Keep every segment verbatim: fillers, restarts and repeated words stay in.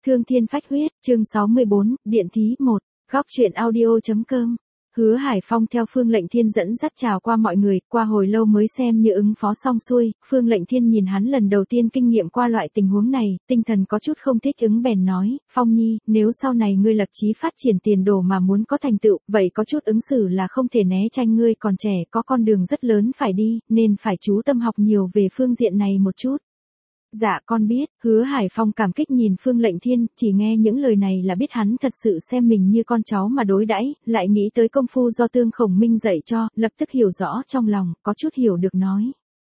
Thương thiên phách huyết, chương sáu mươi bốn, điện thí một, góc truyện audio.com. Hứa Hải Phong theo Phương Lệnh Thiên dẫn dắt chào qua mọi người, qua hồi lâu mới xem như ứng phó xong xuôi, Phương Lệnh Thiên nhìn hắn lần đầu tiên kinh nghiệm qua loại tình huống này, tinh thần có chút không thích ứng bèn nói, Phong Nhi, nếu sau này ngươi lập chí phát triển tiền đồ mà muốn có thành tựu, vậy có chút ứng xử là không thể né tránh, ngươi còn trẻ có con đường rất lớn phải đi, nên phải chú tâm học nhiều về phương diện này một chút. Dạ con biết, Hứa Hải Phong cảm kích nhìn Phương Lệnh Thiên, chỉ nghe những lời này là biết hắn thật sự xem mình như con cháu mà đối đãi, lại nghĩ tới công phu do Tương Khổng Minh dạy cho, lập tức hiểu rõ trong lòng, có chút hiểu được nói.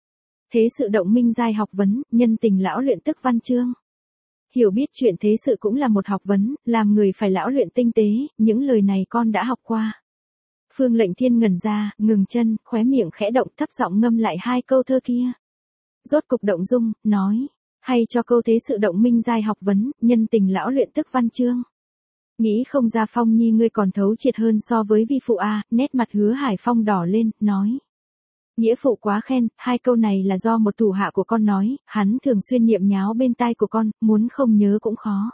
Thế sự động minh giai học vấn, nhân tình lão luyện tức văn chương. Hiểu biết chuyện thế sự cũng là một học vấn, làm người phải lão luyện tinh tế, những lời này con đã học qua. Phương Lệnh Thiên ngẩn ra, ngừng chân, khóe miệng khẽ động, thấp giọng ngâm lại hai câu thơ kia. Rốt cục động dung, nói. Hay cho câu thế sự động minh giai học vấn, nhân tình lão luyện tức văn chương. Nghĩ không ra Phong Nhi ngươi còn thấu triệt hơn so với vi phụ a, nét mặt Hứa Hải Phong đỏ lên, nói. Nghĩa phụ quá khen, hai câu này là do một thủ hạ của con nói, hắn thường xuyên niệm nháo bên tai của con, muốn không nhớ cũng khó.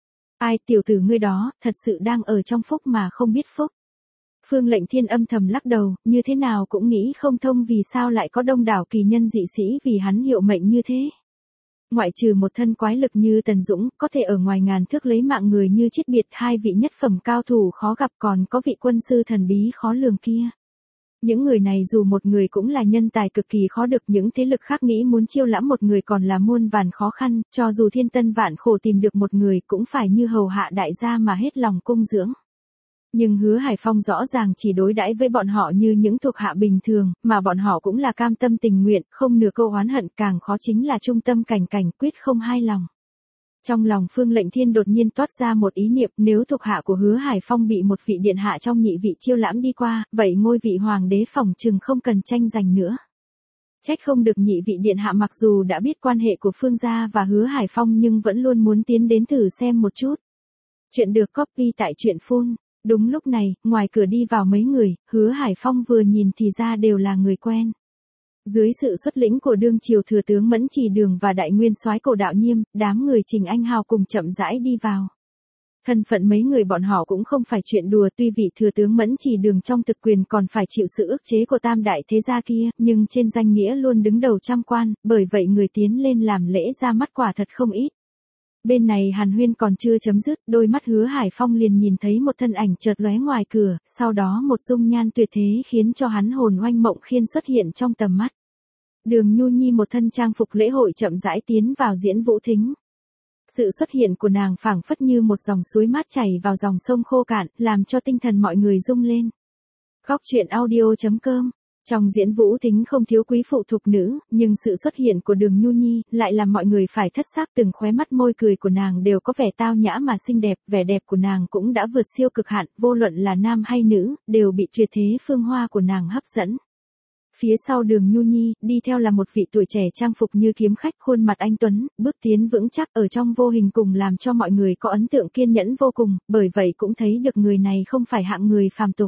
Ai tiểu tử ngươi đó, thật sự đang ở trong phúc mà không biết phúc. Phương Lệnh Thiên âm thầm lắc đầu, như thế nào cũng nghĩ không thông vì sao lại có đông đảo kỳ nhân dị sĩ vì hắn hiệu mệnh như thế. Ngoại trừ một thân quái lực như Tần Dũng, có thể ở ngoài ngàn thước lấy mạng người như Chiết Biệt, hai vị nhất phẩm cao thủ khó gặp, còn có vị quân sư thần bí khó lường kia. Những người này dù một người cũng là nhân tài cực kỳ khó được, những thế lực khác nghĩ muốn chiêu lãm một người còn là muôn vàn khó khăn, cho dù thiên tân vạn khổ tìm được một người cũng phải như hầu hạ đại gia mà hết lòng cung dưỡng. Nhưng Hứa Hải Phong rõ ràng chỉ đối đãi với bọn họ như những thuộc hạ bình thường, mà bọn họ cũng là cam tâm tình nguyện, không nửa câu oán hận, càng khó chính là trung tâm cảnh cảnh quyết không hai lòng. Trong lòng Phương Lệnh Thiên đột nhiên toát ra một ý niệm, nếu thuộc hạ của Hứa Hải Phong bị một vị điện hạ trong nhị vị chiêu lãm đi qua, vậy ngôi vị hoàng đế phỏng chừng không cần tranh giành nữa. Trách không được nhị vị điện hạ mặc dù đã biết quan hệ của Phương gia và Hứa Hải Phong nhưng vẫn luôn muốn tiến đến thử xem một chút. Chuyện được copy tại truyện phun. Đúng lúc này, ngoài cửa đi vào mấy người, Hứa Hải Phong vừa nhìn thì ra đều là người quen. Dưới sự xuất lĩnh của đương triều thừa tướng Mẫn Trì Đường và đại nguyên soái Cổ Đạo Nhiêm, đám người Trình Anh Hào cùng chậm rãi đi vào. Thân phận mấy người bọn họ cũng không phải chuyện đùa, tuy vị thừa tướng Mẫn Trì Đường trong thực quyền còn phải chịu sự ức chế của tam đại thế gia kia, nhưng trên danh nghĩa luôn đứng đầu trăm quan, bởi vậy người tiến lên làm lễ ra mắt quả thật không ít. Bên này hàn huyên còn chưa chấm dứt, đôi mắt Hứa Hải Phong liền nhìn thấy một thân ảnh chợt lóe ngoài cửa, sau đó một dung nhan tuyệt thế khiến cho hắn hồn oanh mộng khiên xuất hiện trong tầm mắt. Đường Nhu Nhi một thân trang phục lễ hội chậm rãi tiến vào diễn vũ thính. Sự xuất hiện của nàng phảng phất như một dòng suối mát chảy vào dòng sông khô cạn, làm cho tinh thần mọi người rung lên. Góc truyện audio.com. Trong diễn vũ thính không thiếu quý phụ thuộc nữ, nhưng sự xuất hiện của Đường Nhu Nhi lại làm mọi người phải thất xác, từng khóe mắt môi cười của nàng đều có vẻ tao nhã mà xinh đẹp, vẻ đẹp của nàng cũng đã vượt siêu cực hạn, vô luận là nam hay nữ, đều bị tuyệt thế phương hoa của nàng hấp dẫn. Phía sau Đường Nhu Nhi, đi theo là một vị tuổi trẻ trang phục như kiếm khách, khuôn mặt anh tuấn, bước tiến vững chắc ở trong vô hình cùng làm cho mọi người có ấn tượng kiên nhẫn vô cùng, bởi vậy cũng thấy được người này không phải hạng người phàm tục.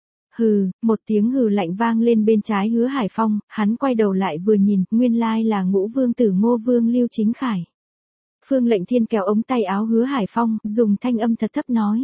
Hừ, một tiếng hừ lạnh vang lên bên trái Hứa Hải Phong, hắn quay đầu lại vừa nhìn, nguyên lai là Ngũ Vương tử Ngô Vương Lưu Chính Khải. Phương Lệnh Thiên kéo ống tay áo Hứa Hải Phong, dùng thanh âm thật thấp nói.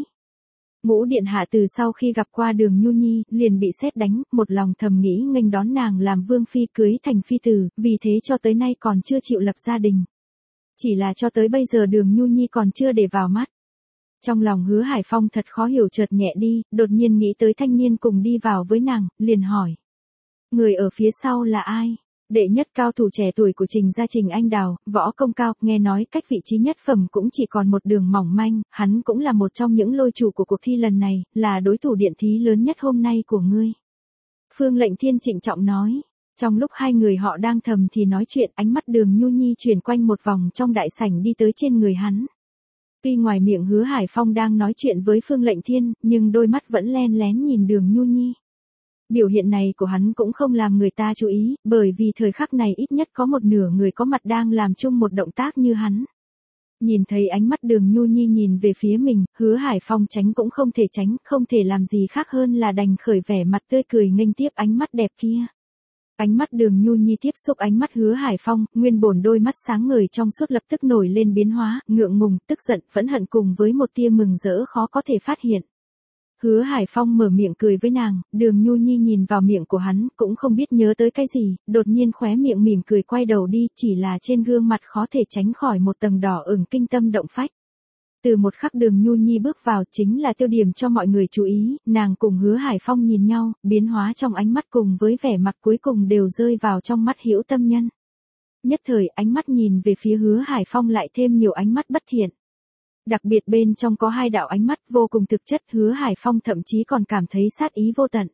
Ngũ điện hạ từ sau khi gặp qua Đường Nhu Nhi, liền bị sét đánh, một lòng thầm nghĩ nghênh đón nàng làm vương phi cưới thành phi tử, vì thế cho tới nay còn chưa chịu lập gia đình. Chỉ là cho tới bây giờ Đường Nhu Nhi còn chưa để vào mắt. Trong lòng Hứa Hải Phong thật khó hiểu, chợt nhẹ đi, đột nhiên nghĩ tới thanh niên cùng đi vào với nàng, liền hỏi. Người ở phía sau là ai? Đệ nhất cao thủ trẻ tuổi của Trình gia Trình Anh Đào, võ công cao, nghe nói cách vị trí nhất phẩm cũng chỉ còn một đường mỏng manh, hắn cũng là một trong những lôi chủ của cuộc thi lần này, là đối thủ điện thí lớn nhất hôm nay của ngươi. Phương Lệnh Thiên trịnh trọng nói. Trong lúc hai người họ đang thầm thì nói chuyện, ánh mắt Đường Nhu Nhi chuyển quanh một vòng trong đại sảnh đi tới trên người hắn. Tuy ngoài miệng Hứa Hải Phong đang nói chuyện với Phương Lệnh Thiên, nhưng đôi mắt vẫn len lén nhìn Đường Nhu Nhi. Biểu hiện này của hắn cũng không làm người ta chú ý, bởi vì thời khắc này ít nhất có một nửa người có mặt đang làm chung một động tác như hắn. Nhìn thấy ánh mắt Đường Nhu Nhi nhìn về phía mình, Hứa Hải Phong tránh cũng không thể tránh, không thể làm gì khác hơn là đành khởi vẻ mặt tươi cười nghênh tiếp ánh mắt đẹp kia. Ánh mắt Đường Nhu Nhi tiếp xúc ánh mắt Hứa Hải Phong, nguyên bổn đôi mắt sáng ngời trong suốt lập tức nổi lên biến hóa, ngượng ngùng, tức giận, phẫn hận cùng với một tia mừng rỡ khó có thể phát hiện. Hứa Hải Phong mở miệng cười với nàng, Đường Nhu Nhi nhìn vào miệng của hắn, cũng không biết nhớ tới cái gì, đột nhiên khóe miệng mỉm cười quay đầu đi, chỉ là trên gương mặt khó thể tránh khỏi một tầng đỏ ửng kinh tâm động phách. Từ một khắc Đường Nhu Nhi bước vào chính là tiêu điểm cho mọi người chú ý, nàng cùng Hứa Hải Phong nhìn nhau, biến hóa trong ánh mắt cùng với vẻ mặt cuối cùng đều rơi vào trong mắt Hữu Tâm Nhân. Nhất thời ánh mắt nhìn về phía Hứa Hải Phong lại thêm nhiều ánh mắt bất thiện. Đặc biệt bên trong có hai đạo ánh mắt vô cùng thực chất, Hứa Hải Phong thậm chí còn cảm thấy sát ý vô tận.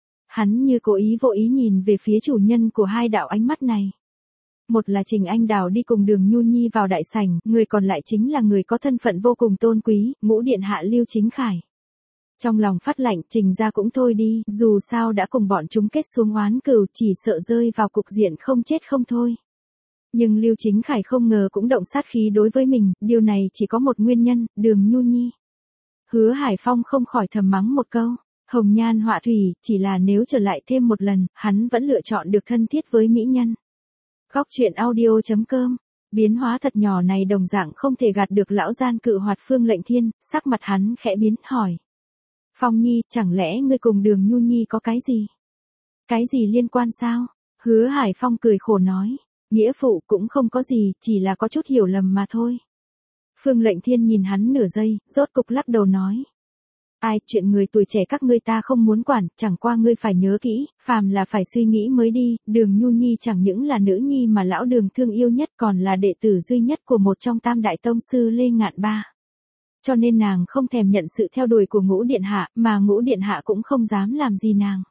Hắn như cố ý vô ý nhìn về phía chủ nhân của hai đạo ánh mắt này. Một là Trình Anh Đào đi cùng Đường Nhu Nhi vào đại sảnh, người còn lại chính là người có thân phận vô cùng tôn quý, Ngũ Điện Hạ Lưu Chính Khải. Trong lòng phát lạnh, Trình ra cũng thôi đi, dù sao đã cùng bọn chúng kết xuống oán cừu, chỉ sợ rơi vào cục diện không chết không thôi. Nhưng Lưu Chính Khải không ngờ cũng động sát khí đối với mình, điều này chỉ có một nguyên nhân, Đường Nhu Nhi. Hứa Hải Phong không khỏi thầm mắng một câu, hồng nhan họa thủy, chỉ là nếu trở lại thêm một lần, hắn vẫn lựa chọn được thân thiết với mỹ nhân. Góc truyện audio chấm com, biến hóa thật nhỏ này đồng dạng không thể gạt được lão gian cự hoạt Phương Lệnh Thiên, sắc mặt hắn khẽ biến, hỏi. Phong Nhi, chẳng lẽ ngươi cùng Đường Nhu Nhi có cái gì? Cái gì liên quan sao? Hứa Hải Phong cười khổ nói. Nghĩa phụ cũng không có gì, chỉ là có chút hiểu lầm mà thôi. Phương Lệnh Thiên nhìn hắn nửa giây, rốt cục lắc đầu nói. Ai, chuyện người tuổi trẻ các ngươi ta không muốn quản, chẳng qua ngươi phải nhớ kỹ, phàm là phải suy nghĩ mới đi, Đường Nhu Nhi chẳng những là nữ nhi mà lão Đường thương yêu nhất còn là đệ tử duy nhất của một trong tam đại tông sư Lê Ngạn Ba. Cho nên nàng không thèm nhận sự theo đuổi của Ngũ Điện Hạ, mà Ngũ Điện Hạ cũng không dám làm gì nàng.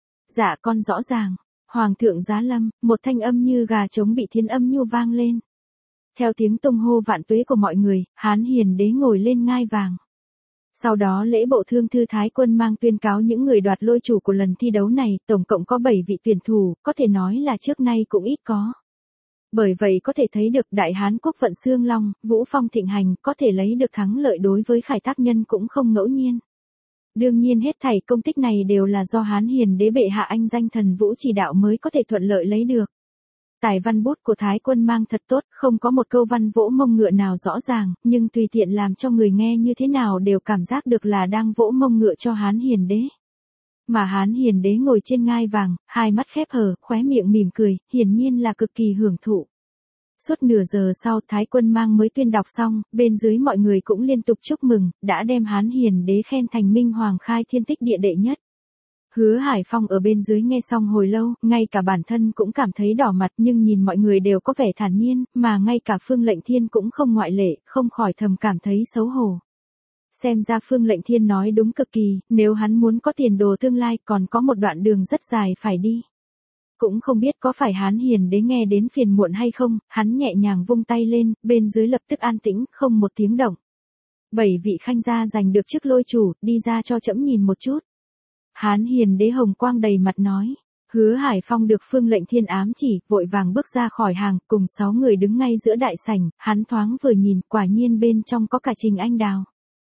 Dạ con rõ ràng. Hoàng thượng giá lâm, một thanh âm như gà trống bị thiên âm nhu vang lên. Theo tiếng tung hô vạn tuế của mọi người, Hán Hiền Đế ngồi lên ngai vàng. Sau đó lễ bộ thương thư Thái Quân mang tuyên cáo những người đoạt lôi chủ của lần thi đấu này, tổng cộng có bảy vị tuyển thủ, có thể nói là trước nay cũng ít có. Bởi vậy có thể thấy được Đại Hán quốc vận xương long, vũ phong thịnh hành, có thể lấy được thắng lợi đối với Khải Tác Nhân cũng không ngẫu nhiên. Đương nhiên hết thảy công tích này đều là do Hán Hiền Đế bệ hạ anh danh thần vũ chỉ đạo mới có thể thuận lợi lấy được. Tài văn bút của Thái Quân mang thật tốt, không có một câu văn vỗ mông ngựa nào rõ ràng, nhưng tùy tiện làm cho người nghe như thế nào đều cảm giác được là đang vỗ mông ngựa cho Hán Hiền Đế. Mà Hán Hiền Đế ngồi trên ngai vàng, hai mắt khép hờ, khóe miệng mỉm cười, hiển nhiên là cực kỳ hưởng thụ. Suốt nửa giờ sau Thái Quân mang mới tuyên đọc xong, bên dưới mọi người cũng liên tục chúc mừng, đã đem Hán Hiền Đế khen thành minh hoàng khai thiên tích địa đệ nhất. Hứa Hải Phong ở bên dưới nghe xong hồi lâu, ngay cả bản thân cũng cảm thấy đỏ mặt nhưng nhìn mọi người đều có vẻ thản nhiên, mà ngay cả Phương Lệnh Thiên cũng không ngoại lệ, không khỏi thầm cảm thấy xấu hổ. Xem ra Phương Lệnh Thiên nói đúng cực kỳ, nếu hắn muốn có tiền đồ tương lai còn có một đoạn đường rất dài phải đi. Cũng không biết có phải Hán Hiền Đế nghe đến phiền muộn hay không, hắn nhẹ nhàng vung tay lên, bên dưới lập tức an tĩnh, không một tiếng động. Bảy vị khanh gia giành được chức lôi chủ, đi ra cho trẫm nhìn một chút. Hán Hiền Đế hồng quang đầy mặt nói. Hứa Hải Phong được Phương Lệnh Thiên ám chỉ, vội vàng bước ra khỏi hàng, cùng sáu người đứng ngay giữa đại sảnh, hắn thoáng vừa nhìn, quả nhiên bên trong có cả Trình Anh Đào.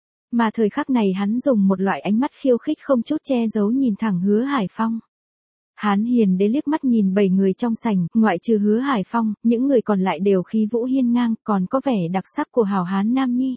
Mà thời khắc này hắn dùng một loại ánh mắt khiêu khích không chút che giấu nhìn thẳng Hứa Hải Phong. Hán Hiền Đế liếc mắt nhìn bảy người trong sảnh, ngoại trừ Hứa Hải Phong, những người còn lại đều khí vũ hiên ngang, còn có vẻ đặc sắc của hào hán nam nhi.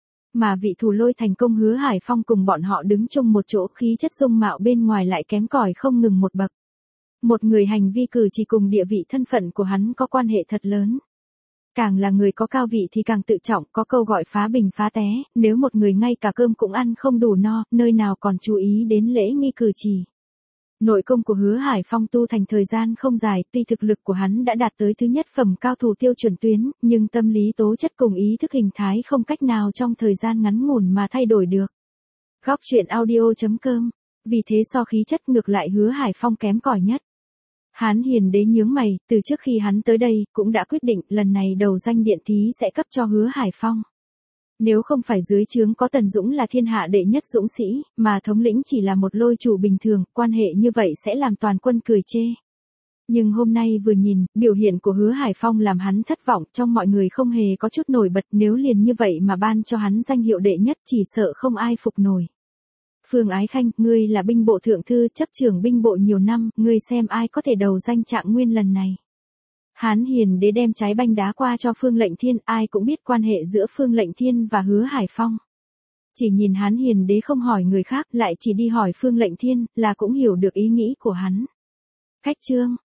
Mà vị thủ lôi thành công Hứa Hải Phong cùng bọn họ đứng chung một chỗ, khí chất dung mạo bên ngoài lại kém cỏi không ngừng một bậc. Một người hành vi cử chỉ cùng địa vị thân phận của hắn có quan hệ thật lớn. Càng là người có cao vị thì càng tự trọng, có câu gọi phá bình phá té, nếu một người ngay cả cơm cũng ăn không đủ no, nơi nào còn chú ý đến lễ nghi cử chỉ. Nội công của Hứa Hải Phong tu thành thời gian không dài, tuy thực lực của hắn đã đạt tới thứ nhất phẩm cao thủ tiêu chuẩn tuyến, nhưng tâm lý tố chất cùng ý thức hình thái không cách nào trong thời gian ngắn ngủn mà thay đổi được. Góc truyện audio chấm com. Vì thế so khí chất ngược lại Hứa Hải Phong kém cỏi nhất. Hán Hiền Đế nhướng mày, từ trước khi hắn tới đây, cũng đã quyết định lần này đầu danh điện thí sẽ cấp cho Hứa Hải Phong. Nếu không phải dưới trướng có Tần Dũng là thiên hạ đệ nhất dũng sĩ, mà thống lĩnh chỉ là một lôi chủ bình thường, quan hệ như vậy sẽ làm toàn quân cười chê. Nhưng hôm nay vừa nhìn, biểu hiện của Hứa Hải Phong làm hắn thất vọng, trong mọi người không hề có chút nổi bật, nếu liền như vậy mà ban cho hắn danh hiệu đệ nhất chỉ sợ không ai phục nổi. Phương Ái Khanh, ngươi là binh bộ thượng thư, chấp trưởng binh bộ nhiều năm, ngươi xem ai có thể đầu danh Trạng Nguyên lần này. Hán Hiền Đế đem trái banh đá qua cho Phương Lệnh Thiên, ai cũng biết quan hệ giữa Phương Lệnh Thiên và Hứa Hải Phong. Chỉ nhìn Hán Hiền Đế không hỏi người khác, lại chỉ đi hỏi Phương Lệnh Thiên, là cũng hiểu được ý nghĩ của hắn. Khách trương,